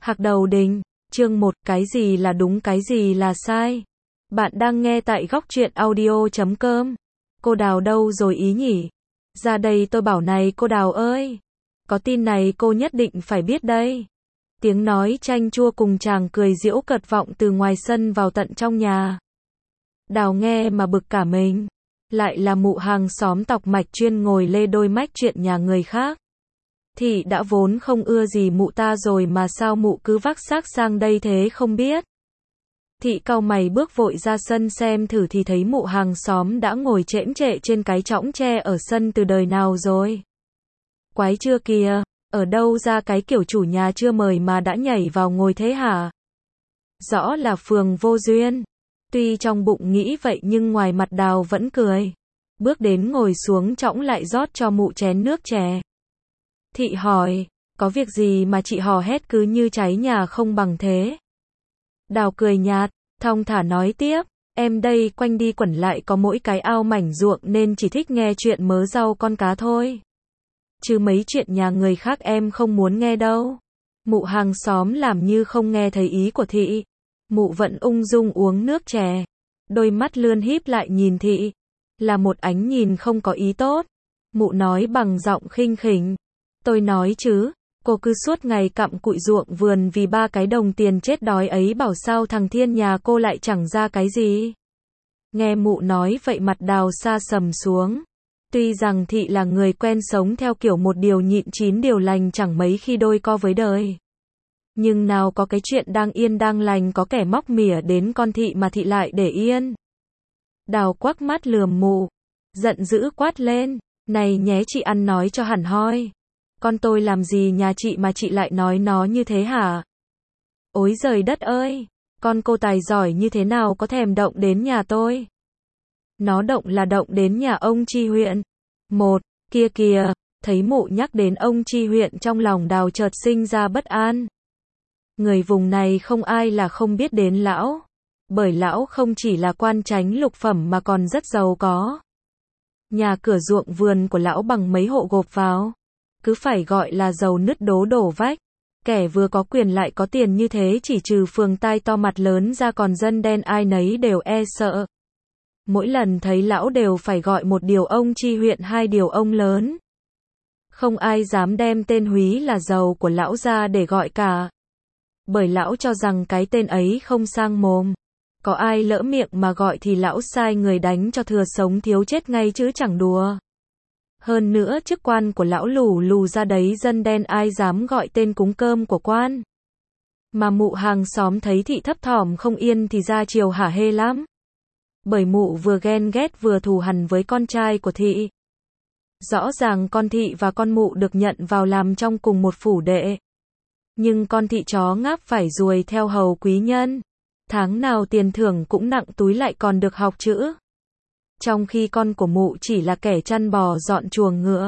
Hạc Đầu Đình, chương 1, cái gì là đúng cái gì là sai. Bạn đang nghe tại góc truyện audio.com. Cô Đào đâu rồi ý nhỉ? Ra đây tôi bảo này cô Đào ơi. Có tin này cô nhất định phải biết đây. Tiếng nói chanh chua cùng chàng cười giễu cợt vọng từ ngoài sân vào tận trong nhà. Đào nghe mà bực cả mình. Lại là mụ hàng xóm tọc mạch chuyên ngồi lê đôi mách chuyện nhà người khác. Thị đã vốn không ưa gì mụ ta rồi mà sao mụ cứ vác xác sang đây thế không biết. Thị cau mày bước vội ra sân xem thử thì thấy mụ hàng xóm đã ngồi chễm chệ trên cái chõng tre ở sân từ đời nào rồi. Quái chưa kìa, ở đâu ra cái kiểu chủ nhà chưa mời mà đã nhảy vào ngồi thế hả? Rõ là phường vô duyên. Tuy trong bụng nghĩ vậy nhưng ngoài mặt Đào vẫn cười. Bước đến ngồi xuống chõng lại rót cho mụ chén nước chè. Thị hỏi, có việc gì mà chị hò hét cứ như cháy nhà không bằng thế? Đào cười nhạt, thong thả nói tiếp, em đây quanh đi quẩn lại có mỗi cái ao mảnh ruộng nên chỉ thích nghe chuyện mớ rau con cá thôi. Chứ mấy chuyện nhà người khác em không muốn nghe đâu. Mụ hàng xóm làm như không nghe thấy ý của thị. Mụ vẫn ung dung uống nước chè. Đôi mắt lươn híp lại nhìn thị. Là một ánh nhìn không có ý tốt. Mụ nói bằng giọng khinh khỉnh. Tôi nói chứ, cô cứ suốt ngày cặm cụi ruộng vườn vì 3 cái đồng tiền chết đói ấy bảo sao thằng Thiên nhà cô lại chẳng ra cái gì. Nghe mụ nói vậy mặt Đào sa sầm xuống. Tuy rằng thị là người quen sống theo kiểu một điều nhịn 9 điều lành chẳng mấy khi đôi co với đời. Nhưng nào có cái chuyện đang yên đang lành có kẻ móc mỉa đến con thị mà thị lại để yên. Đào quắc mắt lườm mụ, giận dữ quát lên, này nhé chị ăn nói cho hẳn hoi. Con tôi làm gì nhà chị mà chị lại nói nó như thế hả? Ối giời đất ơi, con cô tài giỏi như thế nào có thèm động đến nhà tôi? Nó động là động đến nhà ông Chi huyện. Một, kia kìa, thấy mụ nhắc đến ông Chi huyện trong lòng Đào chợt sinh ra bất an. Người vùng này không ai là không biết đến lão. Bởi lão không chỉ là quan chánh lục phẩm mà còn rất giàu có. Nhà cửa ruộng vườn của lão bằng mấy hộ gộp vào. Cứ phải gọi là giàu nứt đố đổ vách. Kẻ vừa có quyền lại có tiền như thế chỉ trừ phường tai to mặt lớn ra còn dân đen ai nấy đều e sợ. Mỗi lần thấy lão đều phải gọi một điều ông Chi huyện 2 điều ông lớn. Không ai dám đem tên húy là giàu của lão ra để gọi cả. Bởi lão cho rằng cái tên ấy không sang mồm. Có ai lỡ miệng mà gọi thì lão sai người đánh cho thừa sống thiếu chết ngay chứ chẳng đùa. Hơn nữa chức quan của lão lù lù ra đấy dân đen ai dám gọi tên cúng cơm của quan. Mà mụ hàng xóm thấy thị thấp thỏm không yên thì ra chiều hả hê lắm. Bởi mụ vừa ghen ghét vừa thù hằn với con trai của thị. Rõ ràng con thị và con mụ được nhận vào làm trong cùng một phủ đệ. Nhưng con thị chó ngáp phải ruồi theo hầu quý nhân. Tháng nào tiền thưởng cũng nặng túi lại còn được học chữ. Trong khi con của mụ chỉ là kẻ chăn bò dọn chuồng ngựa.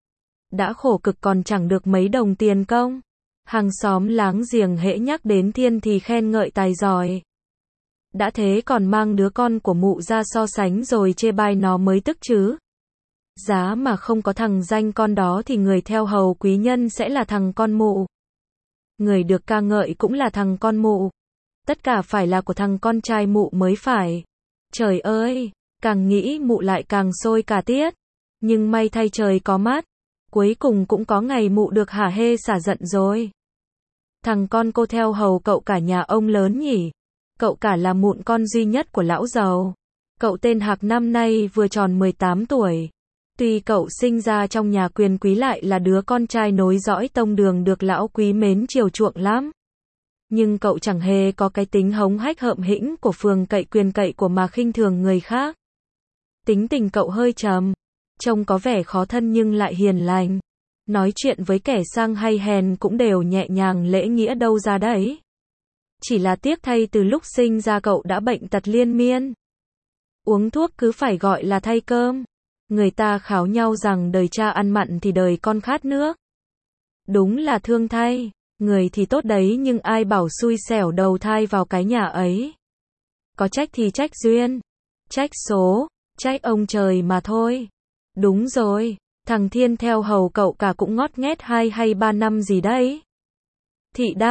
Đã khổ cực còn chẳng được mấy đồng tiền công. Hàng xóm láng giềng hễ nhắc đến Thiên thì khen ngợi tài giỏi. Đã thế còn mang đứa con của mụ ra so sánh rồi chê bai nó mới tức chứ. Giá mà không có thằng danh con đó thì người theo hầu quý nhân sẽ là thằng con mụ. Người được ca ngợi cũng là thằng con mụ. Tất cả phải là của thằng con trai mụ mới phải. Trời ơi, càng nghĩ mụ lại càng sôi cả tiết. Nhưng may thay trời có mắt. Cuối cùng cũng có ngày mụ được hả hê xả giận rồi. Thằng con cô theo hầu cậu cả nhà ông lớn nhỉ. Cậu cả là mụn con duy nhất của lão giàu. Cậu tên Hạc năm nay vừa tròn 18 tuổi. Tuy cậu sinh ra trong nhà quyền quý lại là đứa con trai nối dõi tông đường được lão quý mến chiều chuộng lắm. Nhưng cậu chẳng hề có cái tính hống hách hợm hĩnh của phường cậy quyền cậy của mà khinh thường người khác. Tính tình cậu hơi trầm, trông có vẻ khó thân nhưng lại hiền lành. Nói chuyện với kẻ sang hay hèn cũng đều nhẹ nhàng lễ nghĩa đâu ra đấy. Chỉ là tiếc thay từ lúc sinh ra cậu đã bệnh tật liên miên. Uống thuốc cứ phải gọi là thay cơm. Người ta kháo nhau rằng đời cha ăn mặn thì đời con khát nước. Đúng là thương thay. Người thì tốt đấy nhưng ai bảo xui xẻo đầu thai vào cái nhà ấy. Có trách thì trách duyên, trách số, trách ông trời mà thôi. Đúng rồi, thằng Thiên theo hầu cậu cả cũng ngót nghét 2 hay 3 năm gì đấy. Thị đáp,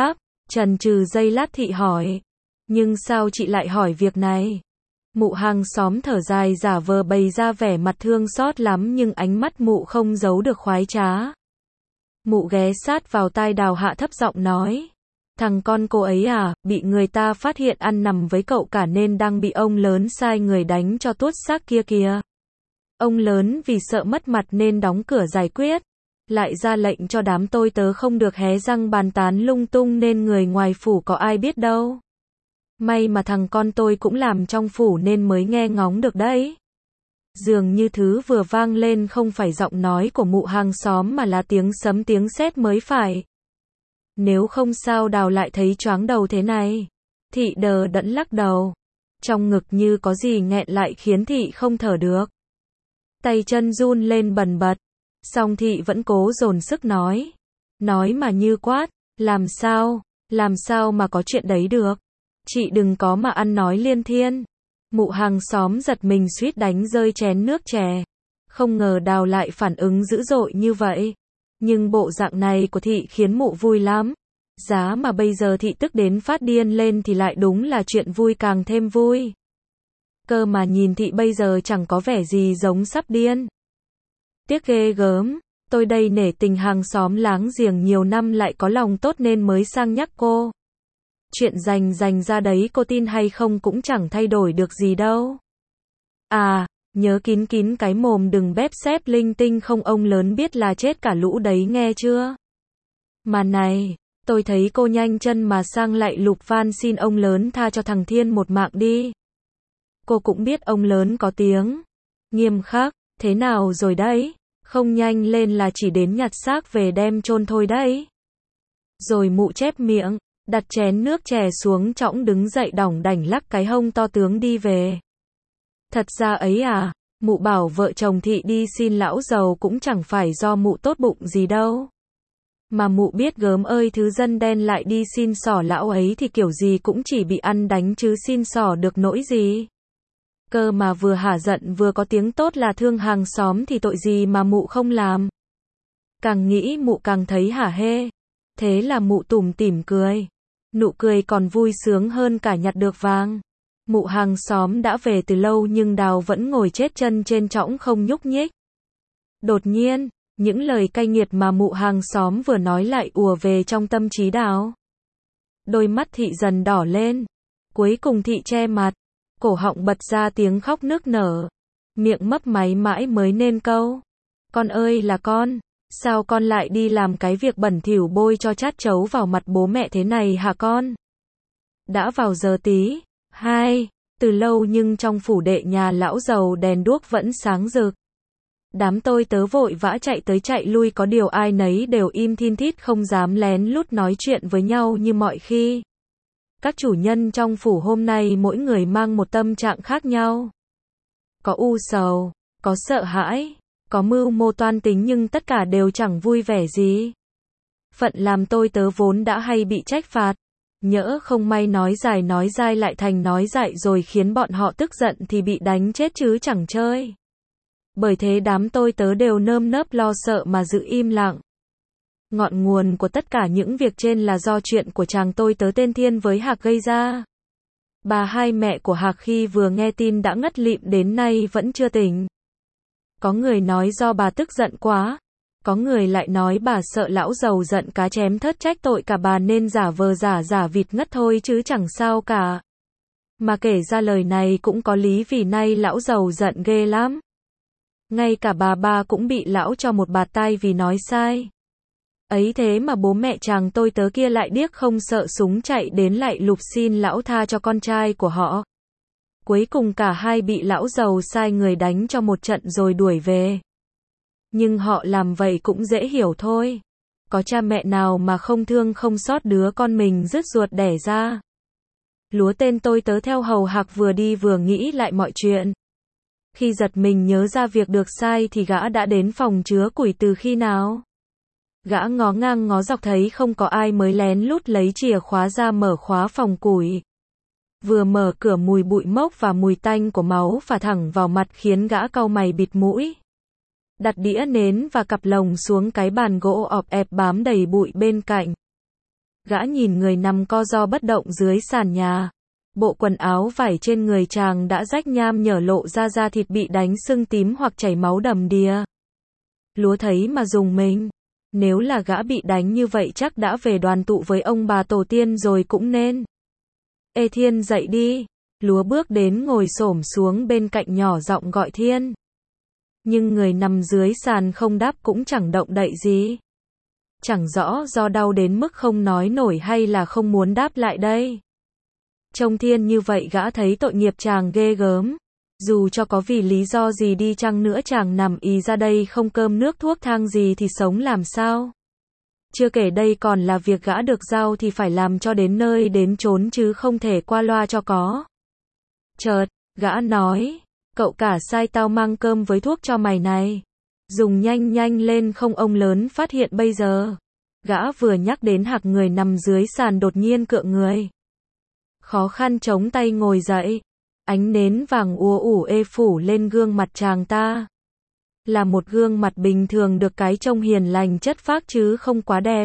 Chần chừ giây lát thị hỏi. Nhưng sao chị lại hỏi việc này? Mụ hàng xóm thở dài giả vờ bày ra vẻ mặt thương xót lắm nhưng ánh mắt mụ không giấu được khoái trá. Mụ ghé sát vào tai Đào Hạ thấp giọng nói. Thằng con cô ấy à, bị người ta phát hiện ăn nằm với cậu cả nên đang bị ông lớn sai người đánh cho tuốt xác kia kìa. Ông lớn vì sợ mất mặt nên đóng cửa giải quyết. Lại ra lệnh cho đám tôi tớ không được hé răng bàn tán lung tung nên người ngoài phủ có ai biết đâu. May mà thằng con tôi cũng làm trong phủ nên mới nghe ngóng được đấy. Dường như thứ vừa vang lên không phải giọng nói của mụ hàng xóm mà là tiếng sấm tiếng sét mới phải. Nếu không sao Đào lại thấy choáng đầu thế này. Thị đờ đẫn lắc đầu. Trong ngực như có gì nghẹn lại khiến thị không thở được. Tay chân run lên bần bật. Song thị vẫn cố dồn sức nói. Nói mà như quát. Làm sao mà có chuyện đấy được. Chị đừng có mà ăn nói liên thiên. Mụ hàng xóm giật mình suýt đánh rơi chén nước chè. Không ngờ Đào lại phản ứng dữ dội như vậy. Nhưng bộ dạng này của thị khiến mụ vui lắm. Giá mà bây giờ thị tức đến phát điên lên thì lại đúng là chuyện vui càng thêm vui. Cơ mà nhìn thị bây giờ chẳng có vẻ gì giống sắp điên. Tiếc ghê gớm, tôi đây nể tình hàng xóm láng giềng nhiều năm lại có lòng tốt nên mới sang nhắc cô. Chuyện dành ra đấy cô tin hay không cũng chẳng thay đổi được gì đâu. À, nhớ kín cái mồm đừng bép xép linh tinh không ông lớn biết là chết cả lũ đấy nghe chưa? Mà này, tôi thấy cô nhanh chân mà sang lại lục van xin ông lớn tha cho thằng Thiên một mạng đi. Cô cũng biết ông lớn có tiếng nghiêm khắc, thế nào rồi đấy? Không nhanh lên là chỉ đến nhặt xác về đem chôn thôi đấy. Rồi mụ chép miệng, đặt chén nước chè xuống chõng đứng dậy đỏng đảnh lắc cái hông to tướng đi về. Thật ra ấy à, mụ bảo vợ chồng thị đi xin lão giàu cũng chẳng phải do mụ tốt bụng gì đâu. Mà mụ biết gớm ơi thứ dân đen lại đi xin xỏ lão ấy thì kiểu gì cũng chỉ bị ăn đánh chứ xin xỏ được nỗi gì. Cơ mà vừa hả giận vừa có tiếng tốt là thương hàng xóm thì tội gì mà mụ không làm. Càng nghĩ mụ càng thấy hả hê. Thế là mụ tủm tỉm cười. Nụ cười còn vui sướng hơn cả nhặt được vàng. Mụ hàng xóm đã về từ lâu nhưng Đào vẫn ngồi chết chân trên chõng không nhúc nhích. Đột nhiên, những lời cay nghiệt mà mụ hàng xóm vừa nói lại ùa về trong tâm trí Đào. Đôi mắt thị dần đỏ lên. Cuối cùng thị che mặt. Cổ họng bật ra tiếng khóc nức nở. Miệng mấp máy mãi mới nên câu. Con ơi là con. Sao con lại đi làm cái việc bẩn thỉu bôi cho chát chấu vào mặt bố mẹ thế này hả con? Đã vào giờ tí. 2. Từ lâu nhưng trong phủ đệ nhà lão giàu đèn đuốc vẫn sáng rực. Đám tôi tớ vội vã chạy tới chạy lui có điều ai nấy đều im thin thít không dám lén lút nói chuyện với nhau như mọi khi. Các chủ nhân trong phủ hôm nay mỗi người mang một tâm trạng khác nhau. Có u sầu, có sợ hãi, có mưu mô toan tính nhưng tất cả đều chẳng vui vẻ gì. Phận làm tôi tớ vốn đã hay bị trách phạt. Nhỡ không may nói dài nói dai lại thành nói dại rồi khiến bọn họ tức giận thì bị đánh chết chứ chẳng chơi. Bởi thế đám tôi tớ đều nơm nớp lo sợ mà giữ im lặng. Ngọn nguồn của tất cả những việc trên là do chuyện của chàng tôi tớ tên Thiên với Hạc gây ra. Bà hai mẹ của Hạc khi vừa nghe tin đã ngất lịm đến nay vẫn chưa tỉnh. Có người nói do bà tức giận quá. Có người lại nói bà sợ lão giàu giận cá chém thớt trách tội cả bà nên giả vờ giả vịt ngất thôi chứ chẳng sao cả. Mà kể ra lời này cũng có lý vì nay lão giàu giận ghê lắm. Ngay cả bà cũng bị lão cho một bạt tai vì nói sai. Ấy thế mà bố mẹ chàng tôi tớ kia lại điếc không sợ súng chạy đến lại lục xin lão tha cho con trai của họ. Cuối cùng cả hai bị lão giàu sai người đánh cho một trận rồi đuổi về. Nhưng họ làm vậy cũng dễ hiểu thôi. Có cha mẹ nào mà không thương không xót đứa con mình rứt ruột đẻ ra. Lúa tên tôi tớ theo hầu Hạc vừa đi vừa nghĩ lại mọi chuyện. Khi giật mình nhớ ra việc được sai thì gã đã đến phòng chứa củi từ khi nào. Gã ngó ngang ngó dọc thấy không có ai mới lén lút lấy chìa khóa ra mở khóa phòng củi. Vừa mở cửa mùi bụi mốc và mùi tanh của máu phả thẳng vào mặt khiến gã cau mày bịt mũi. Đặt đĩa nến và cặp lồng xuống cái bàn gỗ ọp ẹp bám đầy bụi bên cạnh. Gã nhìn người nằm co ro bất động dưới sàn nhà. Bộ quần áo vải trên người chàng đã rách nham nhở, lộ ra da thịt bị đánh sưng tím hoặc chảy máu đầm đìa. Lúa thấy mà rùng mình. Nếu là gã bị đánh như vậy chắc đã về đoàn tụ với ông bà tổ tiên rồi cũng nên. Ê Thiên, dậy đi. Lúa bước đến ngồi xổm xuống bên cạnh nhỏ giọng gọi Thiên. Nhưng người nằm dưới sàn không đáp cũng chẳng động đậy gì. Chẳng rõ do đau đến mức không nói nổi hay là không muốn đáp lại đây. Trông Thiên như vậy gã thấy tội nghiệp chàng ghê gớm. Dù cho có vì lý do gì đi chăng nữa chàng nằm ì ra đây không cơm nước thuốc thang gì thì sống làm sao? Chưa kể đây còn là việc gã được giao thì phải làm cho đến nơi đến chốn chứ không thể qua loa cho có. Chợt, gã nói, cậu cả sai tao mang cơm với thuốc cho mày này. Dùng nhanh nhanh lên không ông lớn phát hiện bây giờ. Gã vừa nhắc đến Hạc, người nằm dưới sàn đột nhiên cựa người. Khó khăn chống tay ngồi dậy. Ánh nến vàng úa ủ ê phủ lên gương mặt chàng ta. Là một gương mặt bình thường được cái trông hiền lành chất phác chứ không quá đẹp.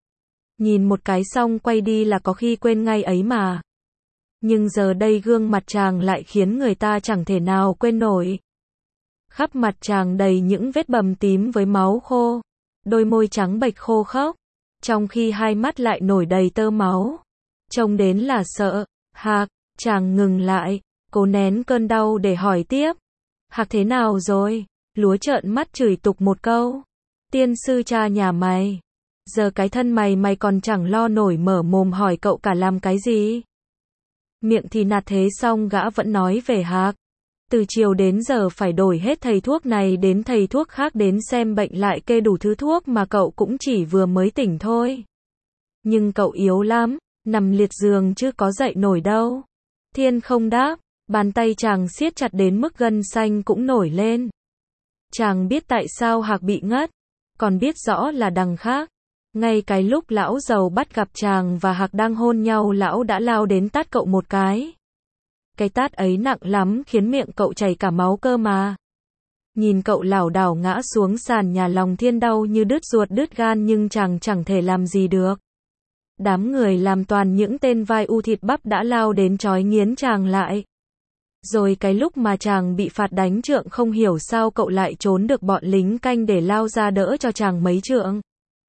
Nhìn một cái xong quay đi là có khi quên ngay ấy mà. Nhưng giờ đây gương mặt chàng lại khiến người ta chẳng thể nào quên nổi. Khắp mặt chàng đầy những vết bầm tím với máu khô. Đôi môi trắng bệch khô khốc. Trong khi hai mắt lại nổi đầy tơ máu. Trông đến là sợ. Hạc, chàng ngừng lại. Cố nén cơn đau để hỏi tiếp. Hạc thế nào rồi? Lúa trợn mắt chửi tục một câu. Tiên sư cha nhà mày. Giờ cái thân mày còn chẳng lo nổi mở mồm hỏi cậu cả làm cái gì? Miệng thì nạt thế xong gã vẫn nói về Hạc. Từ chiều đến giờ phải đổi hết thầy thuốc này đến thầy thuốc khác đến xem bệnh lại kê đủ thứ thuốc mà cậu cũng chỉ vừa mới tỉnh thôi. Nhưng cậu yếu lắm, nằm liệt giường chứ có dậy nổi đâu. Thiên không đáp, bàn tay chàng siết chặt đến mức gân xanh cũng nổi lên. Chàng biết tại sao Hạc bị ngất, còn biết rõ là đằng khác. Ngay cái lúc lão giàu bắt gặp chàng và Hạc đang hôn nhau, lão đã lao đến tát cậu một cái. Cái tát ấy nặng lắm khiến miệng cậu chảy cả máu cơ mà. Nhìn cậu lảo đảo ngã xuống sàn nhà, lòng Thiên đau như đứt ruột đứt gan nhưng chàng chẳng thể làm gì được. Đám người làm toàn những tên vai u thịt bắp đã lao đến trói nghiến chàng lại. Rồi cái lúc mà chàng bị phạt đánh trượng không hiểu sao cậu lại trốn được bọn lính canh để lao ra đỡ cho chàng mấy trượng.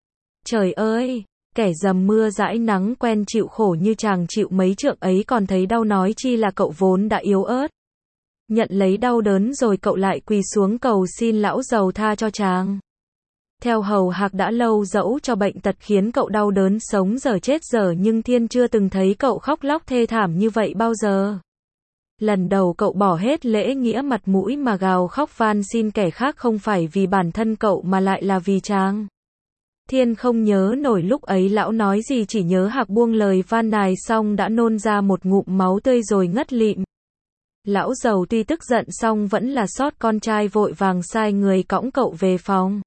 Trời ơi, kẻ dầm mưa dãi nắng quen chịu khổ như chàng chịu mấy trượng ấy còn thấy đau nói chi là cậu vốn đã yếu ớt. Nhận lấy đau đớn rồi cậu lại quỳ xuống cầu xin lão giàu tha cho chàng. Theo hầu Hạc đã lâu dẫu cho bệnh tật khiến cậu đau đớn sống dở chết dở nhưng Thiên chưa từng thấy cậu khóc lóc thê thảm như vậy bao giờ. Lần đầu cậu bỏ hết lễ nghĩa mặt mũi mà gào khóc van xin kẻ khác không phải vì bản thân cậu mà lại là vì chàng. Thiên không nhớ nổi lúc ấy lão nói gì, chỉ nhớ Hạc buông lời van nài xong đã nôn ra một ngụm máu tươi rồi ngất lịm. Lão giàu tuy tức giận xong vẫn là xót con trai vội vàng sai người cõng cậu về phòng.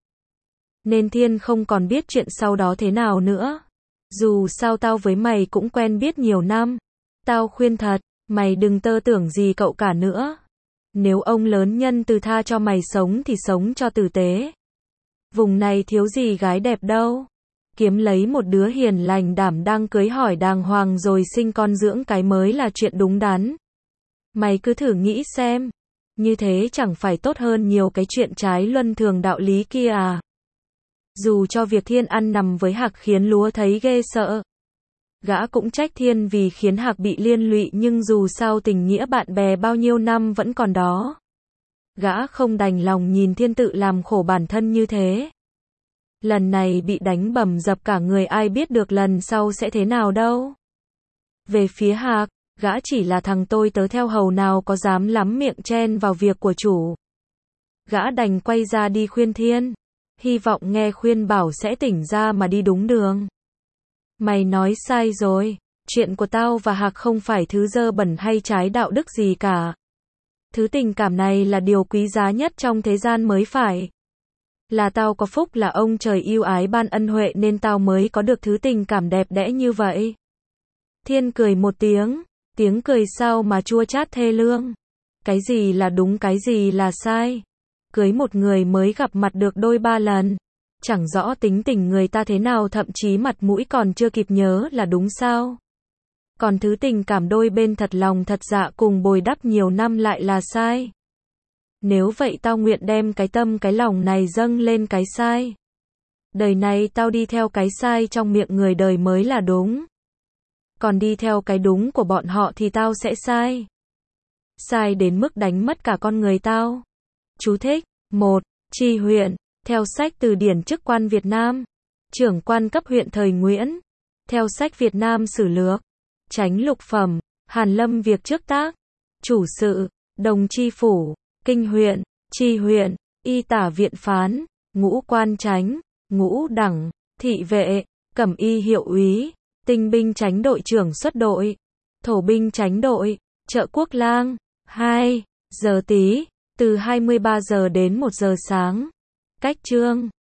Nên Thiên không còn biết chuyện sau đó thế nào nữa. Dù sao tao với mày cũng quen biết nhiều năm. Tao khuyên thật, mày đừng tơ tưởng gì cậu cả nữa. Nếu ông lớn nhân từ tha cho mày sống thì sống cho tử tế. Vùng này thiếu gì gái đẹp đâu. Kiếm lấy một đứa hiền lành đảm đang cưới hỏi đàng hoàng rồi sinh con dưỡng cái mới là chuyện đúng đắn. Mày cứ thử nghĩ xem. Như thế chẳng phải tốt hơn nhiều cái chuyện trái luân thường đạo lý kia à. Dù cho việc Thiên ăn nằm với Hạc khiến Lúa thấy ghê sợ. Gã cũng trách Thiên vì khiến Hạc bị liên lụy nhưng dù sao tình nghĩa bạn bè bao nhiêu năm vẫn còn đó. Gã không đành lòng nhìn Thiên tự làm khổ bản thân như thế. Lần này bị đánh bầm dập cả người ai biết được lần sau sẽ thế nào đâu. Về phía Hạc, gã chỉ là thằng tôi tớ theo hầu nào có dám lắm miệng chen vào việc của chủ. Gã đành quay ra đi khuyên Thiên. Hy vọng nghe khuyên bảo sẽ tỉnh ra mà đi đúng đường. Mày nói sai rồi, chuyện của tao và Hạc không phải thứ dơ bẩn hay trái đạo đức gì cả. Thứ tình cảm này là điều quý giá nhất trong thế gian mới phải. Là tao có phúc là ông trời yêu ái ban ân huệ nên tao mới có được thứ tình cảm đẹp đẽ như vậy. Thiên cười một tiếng cười sao mà chua chát thê lương. Cái gì là đúng cái gì là sai. Cưới một người mới gặp mặt được đôi ba lần. Chẳng rõ tính tình người ta thế nào, thậm chí mặt mũi còn chưa kịp nhớ là đúng sao? Còn thứ tình cảm đôi bên thật lòng thật dạ cùng bồi đắp nhiều năm lại là sai. Nếu vậy tao nguyện đem cái tâm cái lòng này dâng lên cái sai. Đời này tao đi theo cái sai trong miệng người đời mới là đúng. Còn đi theo cái đúng của bọn họ thì tao sẽ sai. Sai đến mức đánh mất cả con người tao. Chú thích. 1. Tri huyện. Theo sách từ điển chức quan Việt Nam. Trưởng quan cấp huyện thời Nguyễn. Theo sách Việt Nam Sử Lược. Chánh lục phẩm. Hàn Lâm việc trước tác. Chủ sự. Đồng tri phủ. Kinh huyện. Tri huyện. Y tả viện phán. Ngũ quan chánh. Ngũ đẳng. Thị vệ. Cẩm y hiệu úy. Tinh binh chánh đội trưởng xuất đội. Thổ binh chánh đội. Trợ quốc lang. 2 giờ Tý. Từ 23 giờ đến 1 giờ sáng. Cách chương